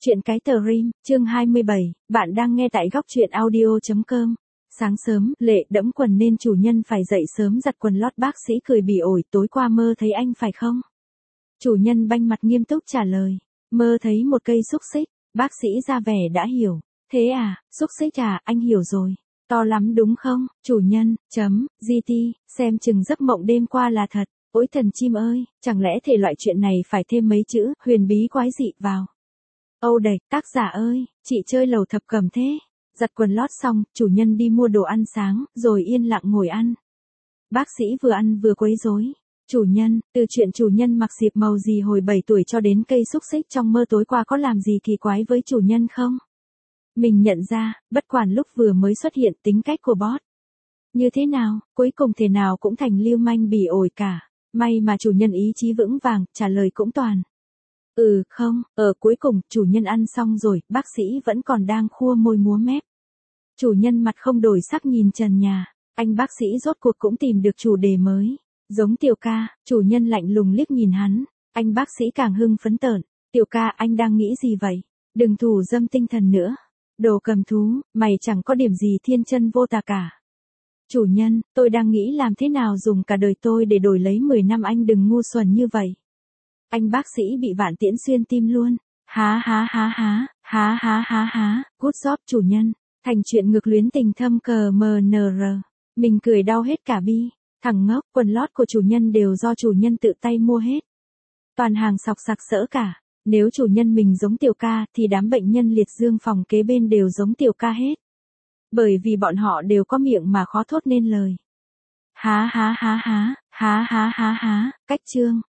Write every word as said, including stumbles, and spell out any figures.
Chuyện cái tờ rim, chương hai mươi bảy, bạn đang nghe tại góc truyện audio chấm com. Sáng sớm, Lệ đẫm quần nên chủ nhân phải dậy sớm giặt quần lót. Bác sĩ cười bỉ ổi, tối qua mơ thấy anh phải không? Chủ nhân banh mặt nghiêm túc trả lời, mơ thấy một cây xúc xích. Bác sĩ ra vẻ đã hiểu, thế à, xúc xích à, anh hiểu rồi. To lắm đúng không? Chủ nhân, chấm, gt, xem chừng giấc mộng đêm qua là thật. Ôi thần chim ơi, chẳng lẽ thể loại chuyện này phải thêm mấy chữ, huyền bí quái dị vào. Âu đẩy, tác giả ơi, chị chơi lầu thập cẩm thế. Giặt quần lót xong, chủ nhân đi mua đồ ăn sáng, rồi yên lặng ngồi ăn. Bác sĩ vừa ăn vừa quấy rối. Chủ nhân, từ chuyện chủ nhân mặc diệp màu gì hồi bảy tuổi cho đến cây xúc xích trong mơ tối qua có làm gì kỳ quái với chủ nhân không? Mình nhận ra, bất quản lúc vừa mới xuất hiện tính cách của boss. Như thế nào, cuối cùng thể nào cũng thành lưu manh bỉ ổi cả. May mà chủ nhân ý chí vững vàng, trả lời cũng toàn. Ừ, không, ở cuối cùng, chủ nhân ăn xong rồi, bác sĩ vẫn còn đang khua môi múa mép. Chủ nhân mặt không đổi sắc nhìn trần nhà, anh bác sĩ rốt cuộc cũng tìm được chủ đề mới. Giống Tiểu ca, chủ nhân lạnh lùng liếc nhìn hắn, anh bác sĩ càng hưng phấn tởn. Tiểu ca, anh đang nghĩ gì vậy? Đừng thủ dâm tinh thần nữa. Đồ cầm thú, mày chẳng có điểm gì thiên chân vô tà cả. Chủ nhân, tôi đang nghĩ làm thế nào dùng cả đời tôi để đổi lấy mười năm, anh đừng ngu xuẩn như vậy. Anh bác sĩ bị vạn tiễn xuyên tim luôn. Há há há há, há há há há, good job chủ nhân. Thành chuyện ngược luyến tình thâm cờ mờ nờ rờ. Mình cười đau hết cả bi. Thằng ngốc, quần lót của chủ nhân đều do chủ nhân tự tay mua hết. Toàn hàng sọc sặc sỡ cả. Nếu chủ nhân mình giống Tiểu ca thì đám bệnh nhân liệt dương phòng kế bên đều giống Tiểu ca hết. Bởi vì bọn họ đều có miệng mà khó thốt nên lời. Há há há há, há há há há, cách chương.